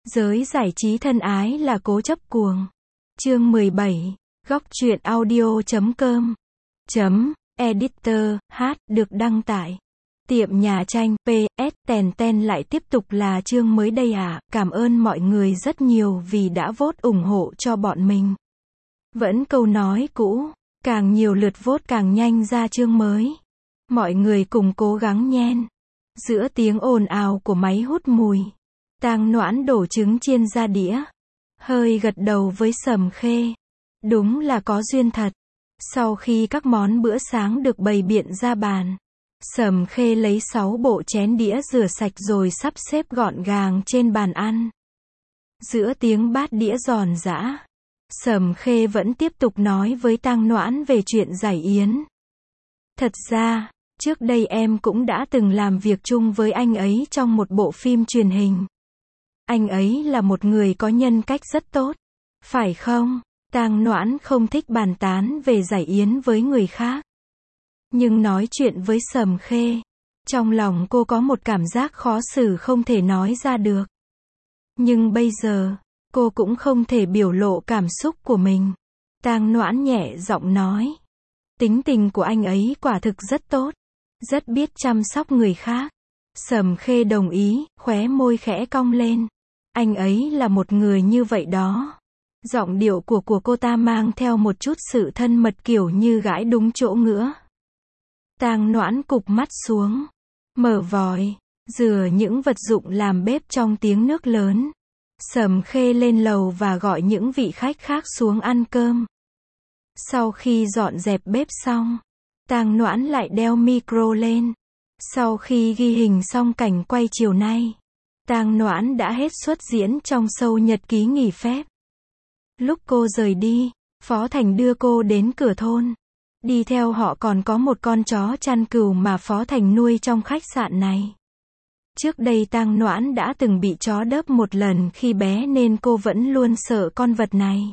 Giới giải trí thân ái là cố chấp cuồng. Chương 17. Góc truyện audio.com .editor h được đăng tại Tiệm Nhà Tranh PS. Ten lại tiếp tục là chương mới đây à, cảm ơn mọi người rất nhiều vì đã vote ủng hộ cho bọn mình. Vẫn câu nói cũ, càng nhiều lượt vote càng nhanh ra chương mới. Mọi người cùng cố gắng nhen. Giữa tiếng ồn ào của máy hút mùi, Tang Noãn đổ trứng chiên ra đĩa, hơi gật đầu với Sầm Khê. Đúng là có duyên thật. Sau khi các món bữa sáng được bày biện ra bàn, Sầm Khê lấy 6 bộ chén đĩa rửa sạch rồi sắp xếp gọn gàng trên bàn ăn. Giữa tiếng bát đĩa giòn giã, Sầm Khê vẫn tiếp tục nói với Tang Noãn về chuyện giải yến. Thật ra, trước đây em cũng đã từng làm việc chung với anh ấy trong một bộ phim truyền hình. Anh ấy là một người có nhân cách rất tốt, phải không? Tang Noãn không thích bàn tán về giải yến với người khác. Nhưng nói chuyện với Sầm Khê, trong lòng cô có một cảm giác khó xử không thể nói ra được. Nhưng bây giờ, cô cũng không thể biểu lộ cảm xúc của mình. Tang Noãn nhẹ giọng nói. Tính tình của anh ấy quả thực rất tốt, rất biết chăm sóc người khác. Sầm Khê đồng ý, khóe môi khẽ cong lên. Anh ấy là một người như vậy đó. Giọng điệu của cô ta mang theo một chút sự thân mật kiểu như gãi đúng chỗ ngứa. Tang Noãn cụp mắt xuống, mở vòi, rửa những vật dụng làm bếp trong tiếng nước lớn. Sầm Khê lên lầu và gọi những vị khách khác xuống ăn cơm. Sau khi dọn dẹp bếp xong, Tang Noãn lại đeo micro lên. Sau khi ghi hình xong cảnh quay chiều nay, Tang Noãn đã hết suất diễn trong show nhật ký nghỉ phép. Lúc cô rời đi, Phó Thành đưa cô đến cửa thôn. Đi theo họ còn có một con chó chăn cừu mà Phó Thành nuôi trong khách sạn này. Trước đây Tang Noãn đã từng bị chó đớp một lần khi bé nên cô vẫn luôn sợ con vật này.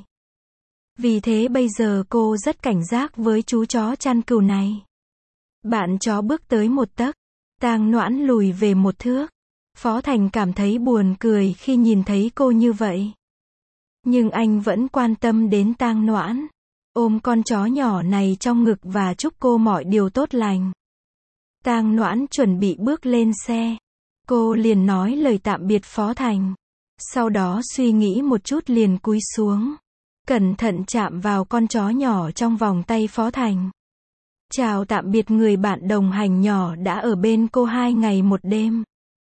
Vì thế bây giờ cô rất cảnh giác với chú chó chăn cừu này. Bạn chó bước tới một tấc, Tang Noãn lùi về một thước. Phó Thành cảm thấy buồn cười khi nhìn thấy cô như vậy. Nhưng anh vẫn quan tâm đến Tang Noãn, ôm con chó nhỏ này trong ngực và chúc cô mọi điều tốt lành. Tang Noãn chuẩn bị bước lên xe. Cô liền nói lời tạm biệt Phó Thành. Sau đó suy nghĩ một chút liền cúi xuống, cẩn thận chạm vào con chó nhỏ trong vòng tay Phó Thành. Chào tạm biệt người bạn đồng hành nhỏ đã ở bên cô 2 ngày 1 đêm.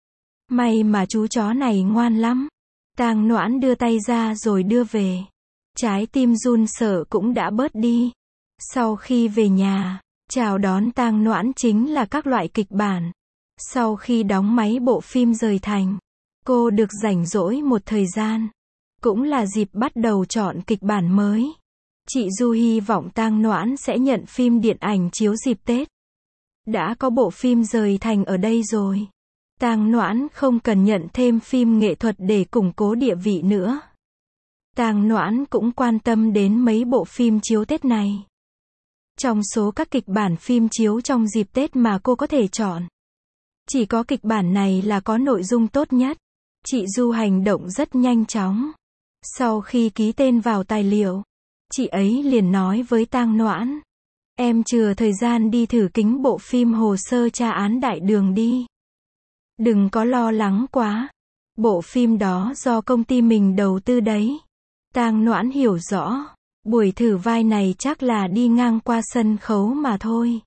May mà chú chó này ngoan lắm. Tang Noãn đưa tay ra rồi đưa về. Trái tim run sợ cũng đã bớt đi. Sau khi về nhà, chào đón Tang Noãn chính là các loại kịch bản. Sau khi đóng máy bộ phim rời thành, cô được rảnh rỗi một thời gian. Cũng là dịp bắt đầu chọn kịch bản mới. Chị Du hy vọng Tang Noãn sẽ nhận phim điện ảnh chiếu dịp Tết. Đã có bộ phim rời thành ở đây rồi. Tang Noãn không cần nhận thêm phim nghệ thuật để củng cố địa vị nữa. Tang Noãn cũng quan tâm đến mấy bộ phim chiếu Tết này. Trong số các kịch bản phim chiếu trong dịp Tết mà cô có thể chọn, chỉ có kịch bản này là có nội dung tốt nhất. Chị Du hành động rất nhanh chóng. Sau khi ký tên vào tài liệu, chị ấy liền nói với Tang Noãn. Em chừa thời gian đi thử kính bộ phim Hồ sơ tra án Đại Đường đi. Đừng có lo lắng quá. Bộ phim đó do công ty mình đầu tư đấy. Tang Noãn hiểu rõ. Buổi thử vai này chắc là đi ngang qua sân khấu mà thôi.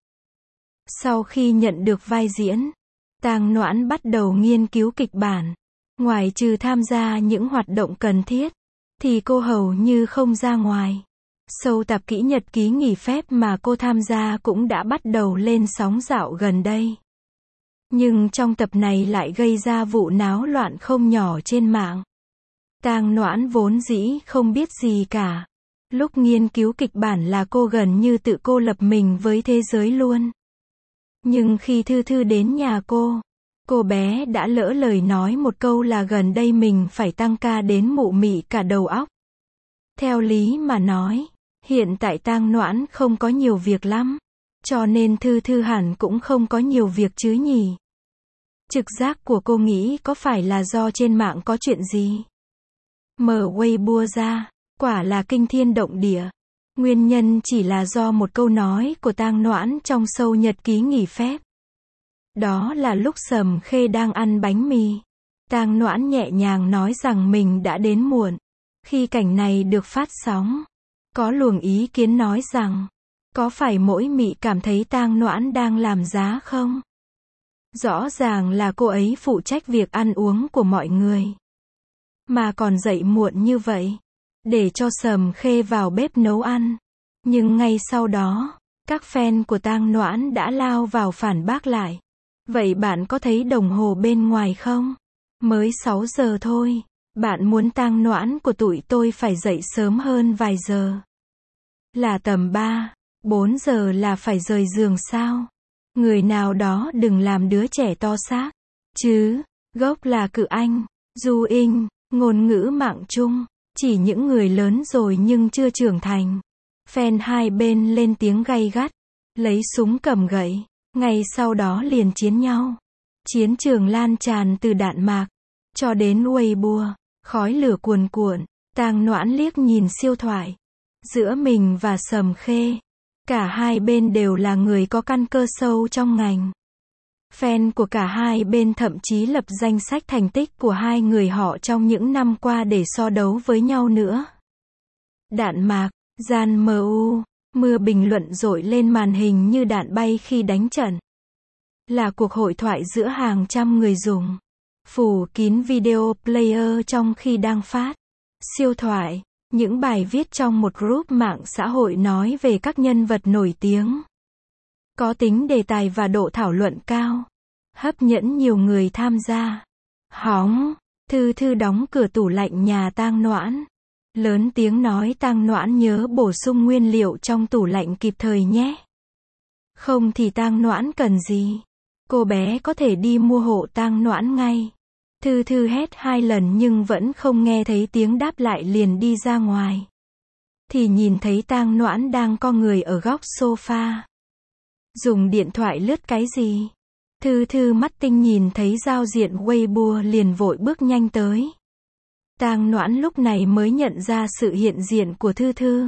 Sau khi nhận được vai diễn, Tang Noãn bắt đầu nghiên cứu kịch bản. Ngoài trừ tham gia những hoạt động cần thiết, thì cô hầu như không ra ngoài. Show tạp kỹ nhật ký nghỉ phép mà cô tham gia cũng đã bắt đầu lên sóng dạo gần đây. Nhưng trong tập này lại gây ra vụ náo loạn không nhỏ trên mạng. Tang Noãn vốn dĩ không biết gì cả. Lúc nghiên cứu kịch bản là cô gần như tự cô lập mình với thế giới luôn. Nhưng khi Thư Thư đến nhà cô bé đã lỡ lời nói một câu là gần đây mình phải tăng ca đến mụ mị cả đầu óc. Theo lý mà nói, hiện tại Tang Noãn không có nhiều việc lắm, cho nên Thư Thư hẳn cũng không có nhiều việc chứ nhỉ. Trực giác của cô nghĩ có phải là do trên mạng có chuyện gì? Mở Weibo ra, quả là kinh thiên động địa. Nguyên nhân chỉ là do một câu nói của Tang Noãn trong show nhật ký nghỉ phép. Đó là lúc Sầm Khê đang ăn bánh mì. Tang Noãn nhẹ nhàng nói rằng mình đã đến muộn. Khi cảnh này được phát sóng, có luồng ý kiến nói rằng, có phải mỗi mị cảm thấy Tang Noãn đang làm giá không? Rõ ràng là cô ấy phụ trách việc ăn uống của mọi người. Mà còn dậy muộn như vậy, để cho Sầm Khê vào bếp nấu ăn. Nhưng ngay sau đó, các fan của Tang Noãn đã lao vào phản bác lại. Vậy bạn có thấy đồng hồ bên ngoài không? Mới 6 giờ thôi. Bạn muốn Tang Noãn của tụi tôi phải dậy sớm hơn vài giờ. Là tầm 3, 4 giờ là phải rời giường sao? Người nào đó đừng làm đứa trẻ to xác. Chứ, gốc là cự Anh, Du Inh, ngôn ngữ mạng chung. Chỉ những người lớn rồi nhưng chưa trưởng thành. Fan hai bên lên tiếng gay gắt. Lấy súng cầm gậy. Ngay sau đó liền chiến nhau. Chiến trường lan tràn từ đạn mạc cho đến Weibo. Khói lửa cuồn cuộn. Tang Noãn liếc nhìn siêu thoại giữa mình và Sầm Khê. Cả hai bên đều là người có căn cơ sâu trong ngành. Fan của cả hai bên thậm chí lập danh sách thành tích của hai người họ trong những năm qua để so đấu với nhau nữa. Đạn mạc, gian MU, mưa bình luận dội lên màn hình như đạn bay khi đánh trận. Là cuộc hội thoại giữa hàng trăm người dùng. Phủ kín video player trong khi đang phát. Siêu thoại, những bài viết trong một group mạng xã hội nói về các nhân vật nổi tiếng. Có tính đề tài và độ thảo luận cao. Hấp dẫn nhiều người tham gia. Hóng, Thư Thư đóng cửa tủ lạnh nhà Tang Noãn. Lớn tiếng nói Tang Noãn nhớ bổ sung nguyên liệu trong tủ lạnh kịp thời nhé. Không thì Tang Noãn cần gì? Cô bé có thể đi mua hộ Tang Noãn ngay. Thư Thư hét 2 lần nhưng vẫn không nghe thấy tiếng đáp lại liền đi ra ngoài. Thì nhìn thấy Tang Noãn đang co người ở góc sofa. Dùng điện thoại lướt cái gì? Thư Thư mắt tinh nhìn thấy giao diện Weibo liền vội bước nhanh tới. Tang Noãn lúc này mới nhận ra sự hiện diện của Thư Thư.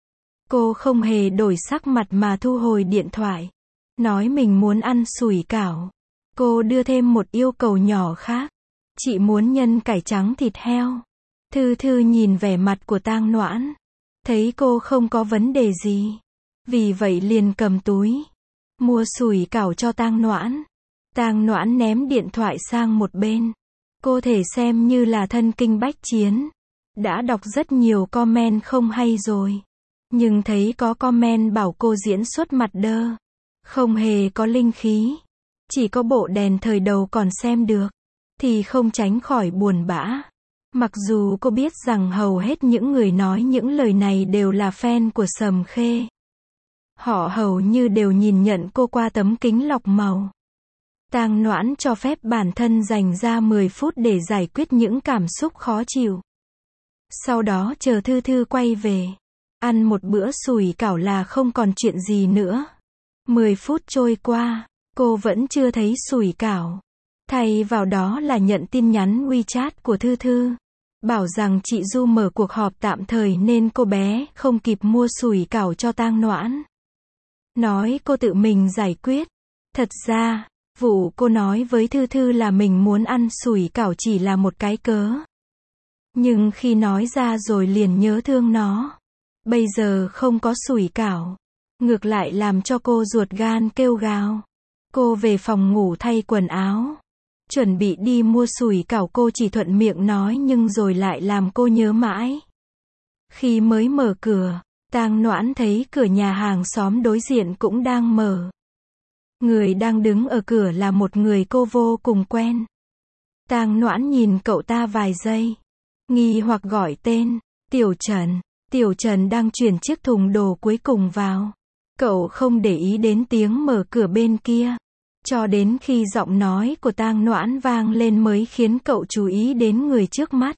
Cô không hề đổi sắc mặt mà thu hồi điện thoại. Nói mình muốn ăn sủi cảo. Cô đưa thêm một yêu cầu nhỏ khác. Chị muốn nhân cải trắng thịt heo. Thư Thư nhìn vẻ mặt của Tang Noãn. Thấy cô không có vấn đề gì. Vì vậy liền cầm túi. Mua sủi cảo cho Tang Noãn. Tang Noãn ném điện thoại sang một bên. Cô thể xem như là thân kinh bách chiến. Đã đọc rất nhiều comment không hay rồi. Nhưng thấy có comment bảo cô diễn xuất mặt đơ. Không hề có linh khí. Chỉ có bộ đèn thời đầu còn xem được. Thì không tránh khỏi buồn bã. Mặc dù cô biết rằng hầu hết những người nói những lời này đều là fan của Sầm Khê. Họ hầu như đều nhìn nhận cô qua tấm kính lọc màu. Tang Noãn cho phép bản thân dành ra 10 phút để giải quyết những cảm xúc khó chịu. Sau đó chờ Thư Thư quay về. Ăn một bữa sủi cảo là không còn chuyện gì nữa. 10 phút trôi qua, cô vẫn chưa thấy sủi cảo. Thay vào đó là nhận tin nhắn WeChat của Thư Thư. Bảo rằng chị Du mở cuộc họp tạm thời nên cô bé không kịp mua sủi cảo cho Tang Noãn. Nói cô tự mình giải quyết. Thật ra, vụ cô nói với Thư Thư là mình muốn ăn sủi cảo chỉ là một cái cớ. Nhưng khi nói ra rồi liền nhớ thương nó. Bây giờ không có sủi cảo. Ngược lại làm cho cô ruột gan kêu gào. Cô về phòng ngủ thay quần áo. Chuẩn bị đi mua sủi cảo cô chỉ thuận miệng nói nhưng rồi lại làm cô nhớ mãi. Khi mới mở cửa, Tang Noãn thấy cửa nhà hàng xóm đối diện cũng đang mở. Người đang đứng ở cửa là một người cô vô cùng quen. Tang Noãn nhìn cậu ta vài giây. Nghi hoặc gọi tên. Tiểu Trần. Tiểu Trần đang chuyển chiếc thùng đồ cuối cùng vào. Cậu không để ý đến tiếng mở cửa bên kia. Cho đến khi giọng nói của Tang Noãn vang lên mới khiến cậu chú ý đến người trước mắt.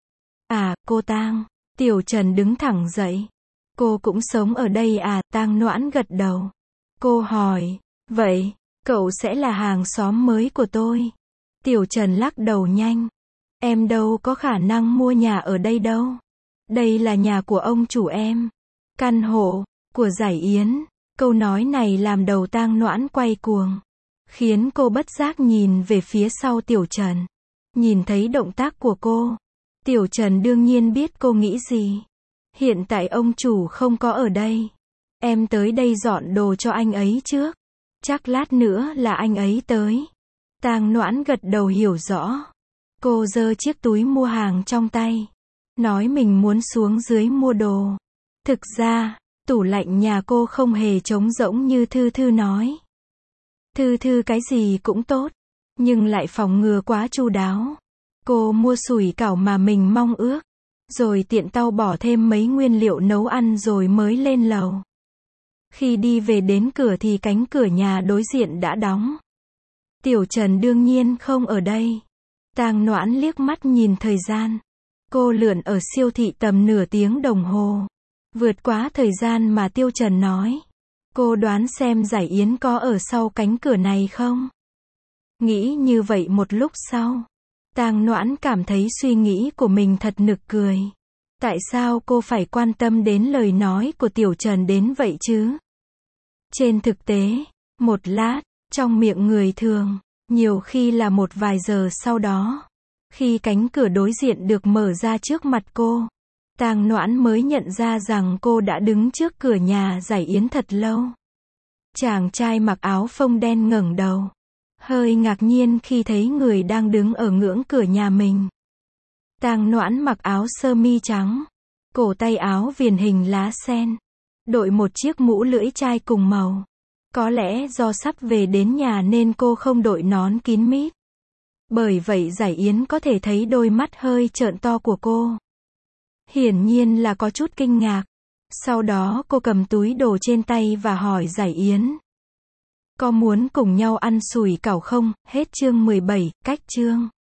À, cô Tang. Tiểu Trần đứng thẳng dậy. Cô cũng sống ở đây à? Tang Noãn gật đầu. Cô hỏi. Vậy, cậu sẽ là hàng xóm mới của tôi. Tiểu Trần lắc đầu nhanh. Em đâu có khả năng mua nhà ở đây đâu. Đây là nhà của ông chủ em. Căn hộ của Giải Yến. Câu nói này làm đầu Tang Noãn quay cuồng, khiến cô bất giác nhìn về phía sau Tiểu Trần. Nhìn thấy động tác của cô, Tiểu Trần đương nhiên biết cô nghĩ gì. Hiện tại ông chủ không có ở đây. Em tới đây dọn đồ cho anh ấy trước. Chắc lát nữa là anh ấy tới. Tang Noãn gật đầu hiểu rõ. Cô giơ chiếc túi mua hàng trong tay, nói mình muốn xuống dưới mua đồ. Thực ra, tủ lạnh nhà cô không hề trống rỗng như Thư Thư nói. Thư Thư cái gì cũng tốt, nhưng lại phòng ngừa quá chu đáo. Cô mua sủi cảo mà mình mong ước, rồi tiện tay bỏ thêm mấy nguyên liệu nấu ăn rồi mới lên lầu. Khi đi về đến cửa thì cánh cửa nhà đối diện đã đóng. Tiểu Trần đương nhiên không ở đây. Tang Noãn liếc mắt nhìn thời gian. Cô lượn ở siêu thị tầm nửa tiếng đồng hồ. Vượt quá thời gian mà Tiêu Trần nói. Cô đoán xem Giải Yến có ở sau cánh cửa này không? Nghĩ như vậy một lúc sau, Tang Noãn cảm thấy suy nghĩ của mình thật nực cười. Tại sao cô phải quan tâm đến lời nói của Tiểu Trần đến vậy chứ? Trên thực tế, một lát, trong miệng người thường, nhiều khi là một vài giờ sau đó, khi cánh cửa đối diện được mở ra trước mặt cô, Tang Noãn mới nhận ra rằng cô đã đứng trước cửa nhà Giải Yến thật lâu. Chàng trai mặc áo phông đen ngẩng đầu, hơi ngạc nhiên khi thấy người đang đứng ở ngưỡng cửa nhà mình. Tang Noãn mặc áo sơ mi trắng, cổ tay áo viền hình lá sen, đội một chiếc mũ lưỡi chai cùng màu. Có lẽ do sắp về đến nhà nên cô không đội nón kín mít. Bởi vậy Giải Yến có thể thấy đôi mắt hơi trợn to của cô. Hiển nhiên là có chút kinh ngạc. Sau đó cô cầm túi đồ trên tay và hỏi Giải Yến. Có muốn cùng nhau ăn sủi cảo không? Hết chương 17, cách chương.